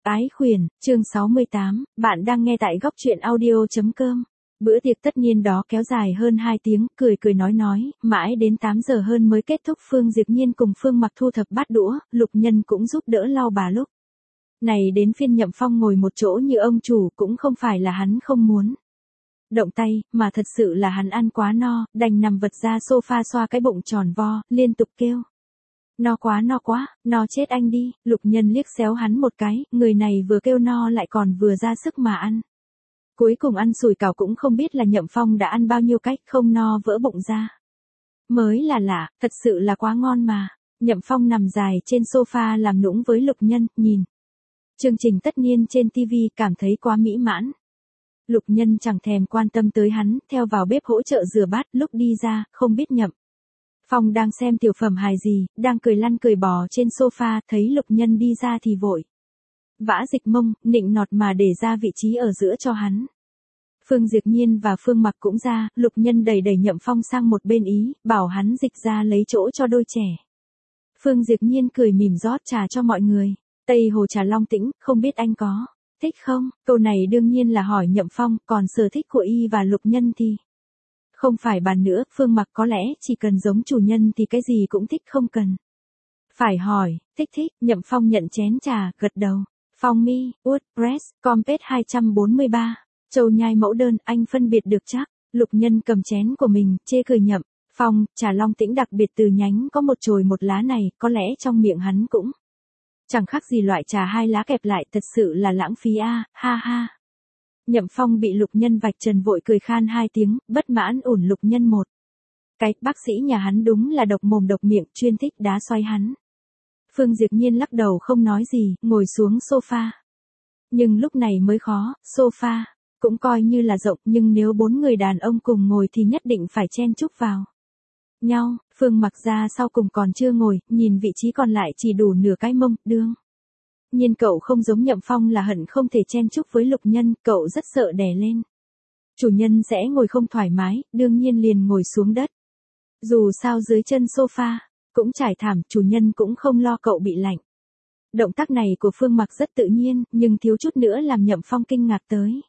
Ái khuyển, chương 68, bạn đang nghe tại góc truyện audio.com. Bữa tiệc tất niên đó kéo dài hơn 2 tiếng, cười cười nói, mãi đến 8 giờ hơn mới kết thúc. Phương Diệp Nhiên cùng Phương Mặc thu thập bát đũa, Lục Nhân cũng giúp đỡ lau bà lúc. Này đến phiên Nhậm Phong ngồi một chỗ như ông chủ cũng không phải là hắn không muốn động tay, mà thật sự là hắn ăn quá no, đành nằm vật ra sofa xoa cái bụng tròn vo, liên tục kêu. No quá, no chết anh đi. Lục Nhân liếc xéo hắn một cái, người này vừa kêu no lại còn vừa ra sức mà ăn. Cuối cùng ăn sủi cảo cũng không biết là Nhậm Phong đã ăn bao nhiêu cách không no vỡ bụng ra. Mới là lạ, thật sự là quá ngon mà. Nhậm Phong nằm dài trên sofa làm nũng với Lục Nhân, nhìn chương trình tất niên trên TV cảm thấy quá mỹ mãn. Lục Nhân chẳng thèm quan tâm tới hắn, theo vào bếp hỗ trợ rửa bát, lúc đi ra, không biết Nhậm Phong đang xem tiểu phẩm hài gì, đang cười lăn cười bò trên sofa, thấy Lục Nhân đi ra thì vội vã dịch mông, nịnh nọt mà để ra vị trí ở giữa cho hắn. Phương Diệp Nhiên và Phương Mặc cũng ra, Lục Nhân đẩy Nhậm Phong sang một bên ý, bảo hắn dịch ra lấy chỗ cho đôi trẻ. Phương Diệp Nhiên cười mỉm rót trà cho mọi người. Tây Hồ trà Long Tĩnh, không biết anh có thích không? Câu này đương nhiên là hỏi Nhậm Phong, còn sở thích của y và Lục Nhân thì không phải bàn nữa. Phương Mặc có lẽ chỉ cần giống chủ nhân thì cái gì cũng thích, không cần phải hỏi. Thích. Nhậm Phong nhận chén trà, gật đầu. Phong mi, WordPress, Compet 243. Châu nhai mẫu đơn, anh phân biệt được chắc. Lục Nhân cầm chén của mình, chê cười Nhậm Phong, trà Long Tĩnh đặc biệt từ nhánh có một chồi một lá này, có lẽ trong miệng hắn cũng chẳng khác gì loại trà 2 lá kẹp lại, thật sự là lãng phí a, ha ha. Nhậm Phong bị Lục Nhân vạch trần vội cười khan 2 tiếng, bất mãn ủn Lục Nhân một cái, bác sĩ nhà hắn đúng là độc mồm độc miệng, chuyên thích đá xoay hắn. Phương Diệp Nhiên lắc đầu không nói gì, ngồi xuống sofa. Nhưng lúc này mới khó, sofa cũng coi như là rộng, nhưng nếu 4 người đàn ông cùng ngồi thì nhất định phải chen chúc vào nhau. Phương Mặc ra sau cùng còn chưa ngồi, nhìn vị trí còn lại chỉ đủ nửa cái mông, đương nhiên cậu không giống Nhậm Phong là hận không thể chen chúc với Lục Nhân, cậu rất sợ đè lên chủ nhân sẽ ngồi không thoải mái, đương nhiên liền ngồi xuống đất. Dù sao dưới chân sofa cũng trải thảm, chủ nhân cũng không lo cậu bị lạnh. Động tác này của Phương Mặc rất tự nhiên, nhưng thiếu chút nữa làm Nhậm Phong kinh ngạc tới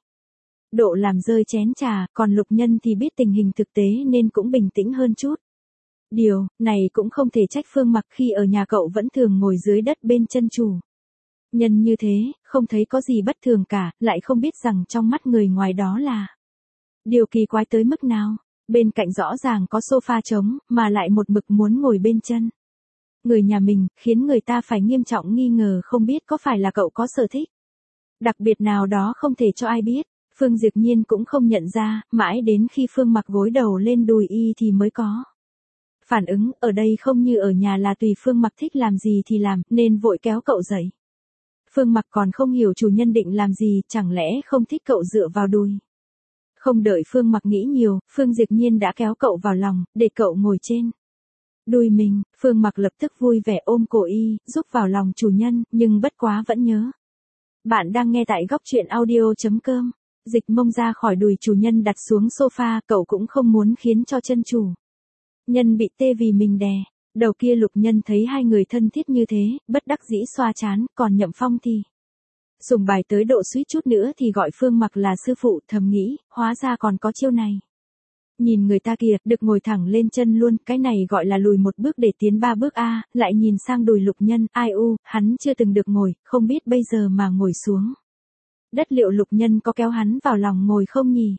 độ làm rơi chén trà, còn Lục Nhân thì biết tình hình thực tế nên cũng bình tĩnh hơn chút. Điều này cũng không thể trách Phương Mặc khi ở nhà cậu vẫn thường ngồi dưới đất bên chân chủ nhân như thế, không thấy có gì bất thường cả, lại không biết rằng trong mắt người ngoài đó là điều kỳ quái tới mức nào. Bên cạnh rõ ràng có sofa trống, mà lại một mực muốn ngồi bên chân người nhà mình, khiến người ta phải nghiêm trọng nghi ngờ không biết có phải là cậu có sở thích đặc biệt nào đó không thể cho ai biết. Phương Diệp Nhiên cũng không nhận ra, mãi đến khi Phương Mặc gối đầu lên đùi y thì mới có phản ứng. Ở đây không như ở nhà là tùy Phương Mặc thích làm gì thì làm, nên vội kéo cậu dậy. Phương Mặc còn không hiểu chủ nhân định làm gì, chẳng lẽ không thích cậu dựa vào đùi. Không đợi Phương Mặc nghĩ nhiều, Phương Diệp Nhiên đã kéo cậu vào lòng, để cậu ngồi trên đùi mình. Phương Mặc lập tức vui vẻ ôm cổ y, giúp vào lòng chủ nhân, nhưng bất quá vẫn nhớ. Bạn đang nghe tại góc truyện audio.com. Dịch mông ra khỏi đùi chủ nhân đặt xuống sofa, cậu cũng không muốn khiến cho chân chủ nhân bị tê vì mình đè. Đầu kia Lục Nhân thấy hai người thân thiết như thế, bất đắc dĩ xoa chán, còn Nhậm Phong thì dùng bài tới độ suýt chút nữa thì gọi Phương Mặc là sư phụ, thầm nghĩ, hóa ra còn có chiêu này. Nhìn người ta kìa, được ngồi thẳng lên chân luôn, cái này gọi là lùi một bước để tiến 3 bước a. Lại nhìn sang đùi Lục Nhân, ai u, hắn chưa từng được ngồi, không biết bây giờ mà ngồi xuống đất liệu Lục Nhân có kéo hắn vào lòng ngồi không nhỉ?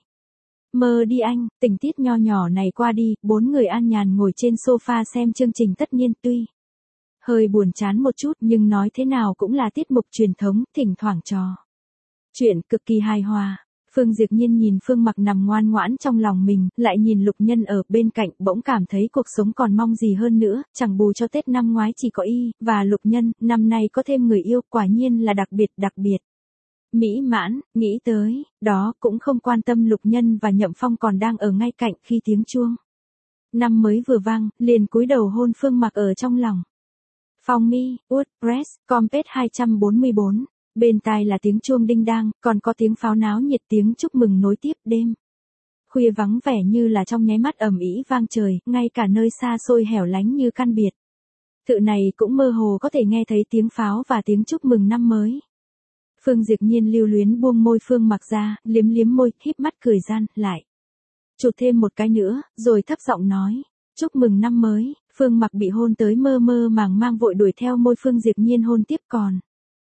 Mơ đi anh. Tình tiết nho nhỏ này qua đi, 4 người an nhàn ngồi trên sofa xem chương trình tất niên, tuy hơi buồn chán một chút nhưng nói thế nào cũng là tiết mục truyền thống, thỉnh thoảng trò chuyện cực kỳ hài hòa. Phương Diệp Nhiên nhìn Phương Mặc nằm ngoan ngoãn trong lòng mình, lại nhìn Lục Nhân ở bên cạnh, bỗng cảm thấy cuộc sống còn mong gì hơn nữa, chẳng bù cho Tết năm ngoái chỉ có y và Lục Nhân, năm nay có thêm người yêu, quả nhiên là đặc biệt mỹ mãn. Nghĩ tới đó cũng không quan tâm Lục Nhân và Nhậm Phong còn đang ở ngay cạnh, khi tiếng chuông năm mới vừa vang, liền cúi đầu hôn Phương Mặc ở trong lòng. Phong mi, WordPress, Compet 244. Bên tai là tiếng chuông đinh đang, còn có tiếng pháo náo nhiệt, tiếng chúc mừng nối tiếp. Đêm khuya vắng vẻ như là trong nháy mắt ầm ĩ vang trời, ngay cả nơi xa xôi hẻo lánh như căn biệt thự này cũng mơ hồ có thể nghe thấy tiếng pháo và tiếng chúc mừng năm mới. Phương Diệp Nhiên lưu luyến buông môi Phương Mặc ra, liếm liếm môi, híp mắt cười gian, lại. Chụp thêm một cái nữa, rồi thấp giọng nói. Chúc mừng năm mới. Phương Mặc bị hôn tới mơ mơ màng mang vội đuổi theo môi Phương Diệp Nhiên hôn tiếp còn.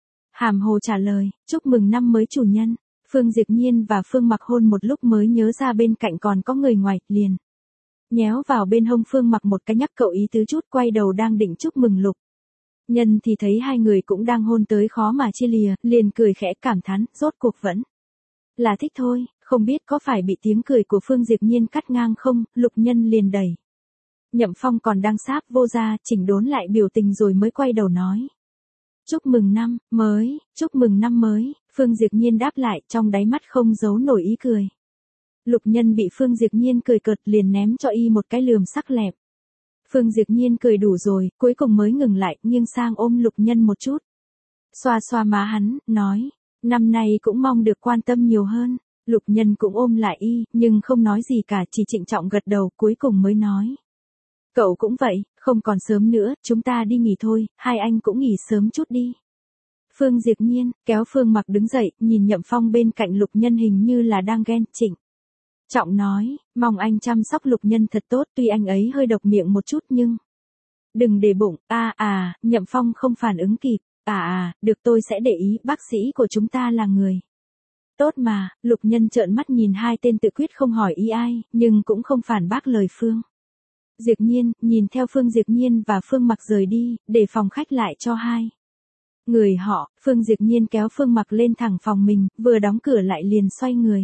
Hàm hồ trả lời, chúc mừng năm mới chủ nhân. Phương Diệp Nhiên và Phương Mặc hôn một lúc mới nhớ ra bên cạnh còn có người ngoài, liền. Nhéo vào bên hông Phương Mặc một cái nhắc cậu ý tứ chút, quay đầu đang định chúc mừng Lục Nhân thì thấy hai người cũng đang hôn tới khó mà chia lìa, liền cười khẽ cảm thán, rốt cuộc vẫn là thích thôi, không biết có phải bị tiếng cười của Phương Diệp Nhiên cắt ngang không, Lục Nhân liền đẩy. Nhậm Phong còn đang sáp vô ra, chỉnh đốn lại biểu tình rồi mới quay đầu nói. Chúc mừng năm mới, chúc mừng năm mới, Phương Diệp Nhiên đáp lại, trong đáy mắt không giấu nổi ý cười. Lục Nhân bị Phương Diệp Nhiên cười cợt liền ném cho y một cái lườm sắc lẹm. Phương Diệp Nhiên cười đủ rồi, cuối cùng mới ngừng lại, nghiêng sang ôm Lục Nhân một chút. Xoa xoa má hắn, nói, năm nay cũng mong được quan tâm nhiều hơn. Lục Nhân cũng ôm lại y, nhưng không nói gì cả, chỉ trịnh trọng gật đầu, cuối cùng mới nói. Cậu cũng vậy, không còn sớm nữa, chúng ta đi nghỉ thôi, hai anh cũng nghỉ sớm chút đi. Phương Diệp Nhiên, kéo Phương Mặc đứng dậy, nhìn Nhậm Phong bên cạnh Lục Nhân hình như là đang ghen, trịnh trọng nói, mong anh chăm sóc Lục Nhân thật tốt, tuy anh ấy hơi độc miệng một chút nhưng đừng để bụng. Nhậm Phong không phản ứng kịp. Được, tôi sẽ để ý, bác sĩ của chúng ta là người tốt mà. Lục Nhân trợn mắt nhìn hai tên tự quyết không hỏi ý ai, nhưng cũng không phản bác lời Phương Diệp Nhiên, nhìn theo Phương Diệp Nhiên và Phương Mặc rời đi, để phòng khách lại cho hai người họ. Phương Diệp Nhiên kéo Phương Mặc lên thẳng phòng mình, vừa đóng cửa lại liền xoay người.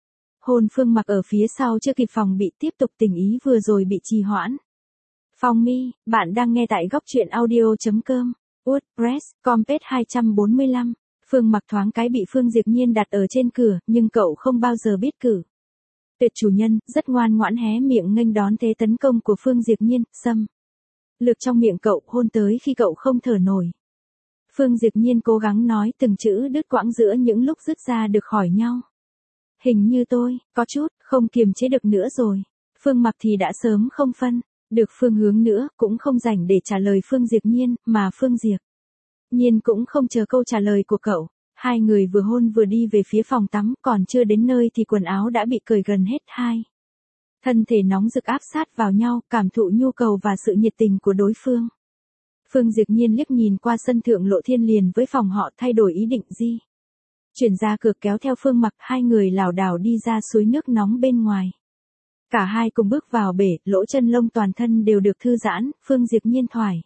Hôn Phương Mặc ở phía sau chưa kịp phòng bị, tiếp tục tình ý vừa rồi bị trì hoãn. Phong Mi, bạn đang nghe tại góc truyện audio.com. WordPress, Compet 245. Phương Mặc thoáng cái bị Phương Diệp Nhiên đặt ở trên cửa, nhưng cậu không bao giờ biết cử tuyệt chủ nhân, rất ngoan ngoãn hé miệng nghênh đón thế tấn công của Phương Diệp Nhiên, xâm lược trong miệng cậu, hôn tới khi cậu không thở nổi. Phương Diệp Nhiên cố gắng nói từng chữ đứt quãng giữa những lúc dứt ra được khỏi nhau. Hình như tôi, có chút, không kiềm chế được nữa rồi. Phương Mặc thì đã sớm không phân được phương hướng nữa, cũng không rảnh để trả lời Phương Diệp Nhiên, mà Phương Diệp Nhiên cũng không chờ câu trả lời của cậu. Hai người vừa hôn vừa đi về phía phòng tắm, còn chưa đến nơi thì quần áo đã bị cởi gần hết hai. Thân thể nóng rực áp sát vào nhau, cảm thụ nhu cầu và sự nhiệt tình của đối phương. Phương Diệp Nhiên liếc nhìn qua sân thượng lộ thiên liền với phòng họ, thay đổi ý định di chuyển ra cửa, kéo theo Phương Mặc, hai người lảo đảo đi ra suối nước nóng bên ngoài. Cả hai cùng bước vào bể, lỗ chân lông toàn thân đều được thư giãn, Phương Diệp Nhiên thoải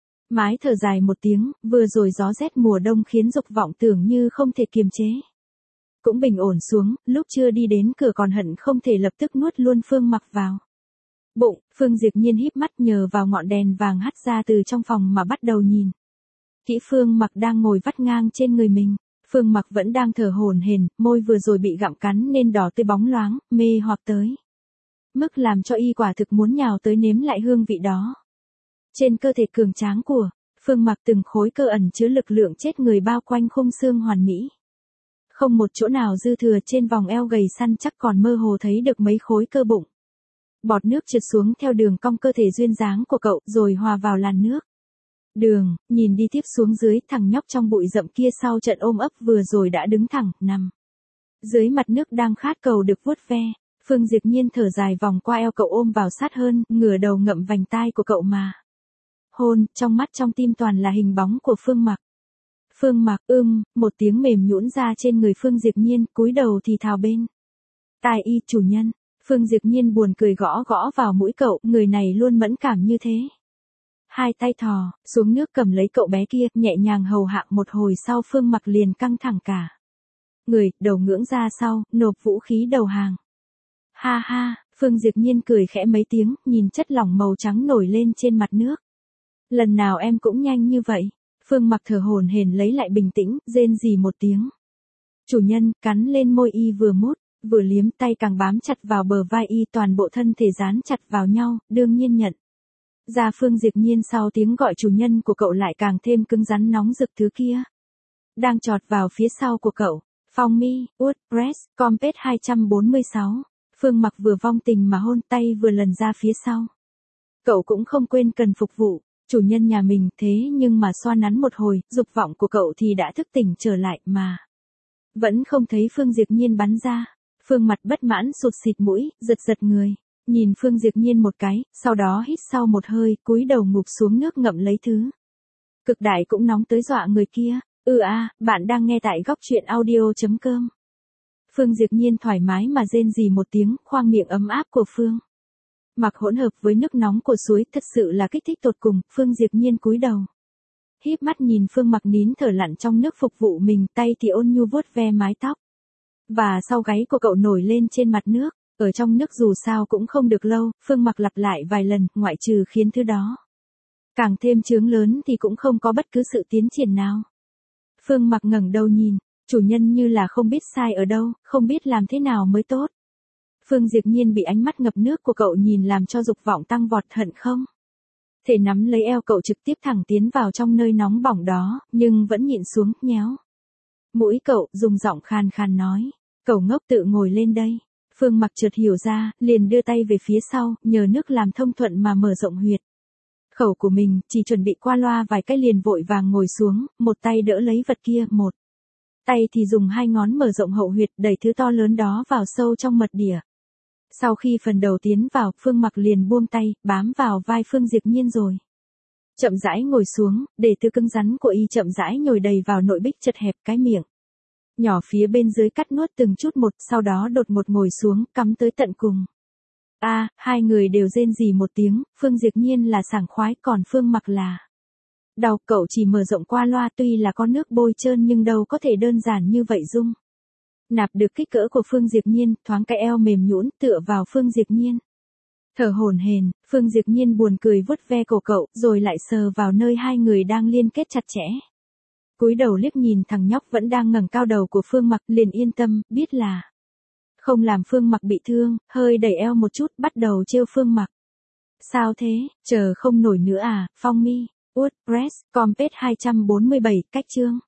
mái thở dài một tiếng, vừa rồi gió rét mùa đông khiến dục vọng tưởng như không thể kiềm chế. Cũng bình ổn xuống, lúc chưa đi đến cửa còn hận không thể lập tức nuốt luôn Phương Mặc vào bụng. Phương Diệp Nhiên híp mắt nhờ vào ngọn đèn vàng hắt ra từ trong phòng mà bắt đầu nhìn kỹ Phương Mặc đang ngồi vắt ngang trên người mình. Phương Mặc vẫn đang thở hổn hển, môi vừa rồi bị gặm cắn nên đỏ tươi bóng loáng, mê hoặc tới mức làm cho y quả thực muốn nhào tới nếm lại hương vị đó. Trên cơ thể cường tráng của Phương Mặc, từng khối cơ ẩn chứa lực lượng chết người bao quanh khung xương hoàn mỹ. Không một chỗ nào dư thừa, trên vòng eo gầy săn chắc còn mơ hồ thấy được mấy khối cơ bụng. Bọt nước trượt xuống theo đường cong cơ thể duyên dáng của cậu, rồi hòa vào làn nước. Nhìn đi tiếp xuống dưới, thằng nhóc trong bụi rậm kia sau trận ôm ấp vừa rồi đã đứng thẳng, nằm dưới mặt nước đang khát cầu được vuốt ve. Phương Diệp Nhiên thở dài vòng qua eo cậu ôm vào sát hơn, ngửa đầu ngậm vành tai của cậu mà hôn, trong mắt trong tim toàn là hình bóng của Phương Mặc. Phương Mặc, một tiếng mềm nhũn ra trên người Phương Diệp Nhiên, cúi đầu thì thào bên tai y, chủ nhân. Phương Diệp Nhiên buồn cười gõ gõ vào mũi cậu, người này luôn mẫn cảm như thế. Hai tay thò xuống nước cầm lấy cậu bé kia, nhẹ nhàng hầu hạ một hồi sau Phương Mặc liền căng thẳng cả người, đầu ngưỡng ra sau, nộp vũ khí đầu hàng. Ha ha, Phương Diệp Nhiên cười khẽ mấy tiếng, nhìn chất lỏng màu trắng nổi lên trên mặt nước. Lần nào em cũng nhanh như vậy. Phương Mặc thở hổn hển lấy lại bình tĩnh, rên rỉ một tiếng. Chủ nhân, cắn lên môi y vừa mút, vừa liếm, tay càng bám chặt vào bờ vai y, toàn bộ thân thể dán chặt vào nhau, đương nhiên nhận ra Phương Diệp Nhiên sau tiếng gọi chủ nhân của cậu lại càng thêm cứng rắn nóng rực thứ kia đang chọt vào phía sau của cậu. Phong Mi, WordPress, Compet 246. Phương Mặc vừa vong tình mà hôn, tay vừa lần ra phía sau. Cậu cũng không quên cần phục vụ chủ nhân nhà mình, thế nhưng mà xoa nắn một hồi, dục vọng của cậu thì đã thức tỉnh trở lại mà. Vẫn không thấy Phương Diệp Nhiên bắn ra. Phương mặt bất mãn sụt xịt mũi, giật giật người. Nhìn Phương Diệp Nhiên một cái, sau đó hít sau một hơi, cúi đầu ngụp xuống nước ngậm lấy thứ. Cực đại cũng nóng tới dọa người kia. Bạn đang nghe tại góc chuyện audio.com. Phương Diệp Nhiên thoải mái mà rên rỉ một tiếng, khoang miệng ấm áp của Phương Mặc hỗn hợp với nước nóng của suối thật sự là kích thích tột cùng. Phương Diệp Nhiên cúi đầu, híp mắt nhìn Phương Mặc nín thở lặn trong nước phục vụ mình, tay thì ôn nhu vuốt ve mái tóc và sau gáy của cậu nổi lên trên mặt nước. Ở trong nước dù sao cũng không được lâu, Phương Mặc lặp lại vài lần, ngoại trừ khiến thứ đó càng thêm chướng lớn thì cũng không có bất cứ sự tiến triển nào. Phương Mặc ngẩng đầu nhìn, chủ nhân như là không biết sai ở đâu, không biết làm thế nào mới tốt. Phương Diệp Nhiên bị ánh mắt ngập nước của cậu nhìn làm cho dục vọng tăng vọt, hận không thể nắm lấy eo cậu trực tiếp thẳng tiến vào trong nơi nóng bỏng đó, nhưng vẫn nhịn xuống, nhéo mũi cậu, dùng giọng khàn khàn nói, cậu ngốc tự ngồi lên đây. Phương Mặc chợt hiểu ra, liền đưa tay về phía sau, nhờ nước làm thông thuận mà mở rộng huyệt khẩu của mình, chỉ chuẩn bị qua loa vài cái liền vội vàng ngồi xuống, một tay đỡ lấy vật kia, một tay thì dùng hai ngón mở rộng hậu huyệt, đẩy thứ to lớn đó vào sâu trong mật đỉa. Sau khi phần đầu tiến vào, Phương Mặc liền buông tay, bám vào vai Phương Diệp Nhiên rồi chậm rãi ngồi xuống, để thứ cứng rắn của y chậm rãi nhồi đầy vào nội bích chật hẹp, cái miệng nhỏ phía bên dưới cắt nuốt từng chút một, sau đó đột ngột ngồi xuống, cắm tới tận cùng. Hai người đều rên rỉ một tiếng, Phương Diệp Nhiên là sảng khoái, còn Phương Mặc là đau. Cậu chỉ mở rộng qua loa, tuy là có nước bôi trơn nhưng đâu có thể đơn giản như vậy dung nạp được kích cỡ của Phương Diệp Nhiên. Thoáng cái eo mềm nhũn tựa vào Phương Diệp Nhiên, thở hổn hển. Phương Diệp Nhiên buồn cười vuốt ve cổ cậu, rồi lại sờ vào nơi hai người đang liên kết chặt chẽ. Cúi đầu liếc nhìn thằng nhóc vẫn đang ngẩng cao đầu của Phương Mặc, liền yên tâm, biết là không làm Phương Mặc bị thương, hơi đẩy eo một chút, bắt đầu trêu Phương Mặc. Sao thế, chờ không nổi nữa à? Phong Mi, WordPress, Compet 247, cách chương.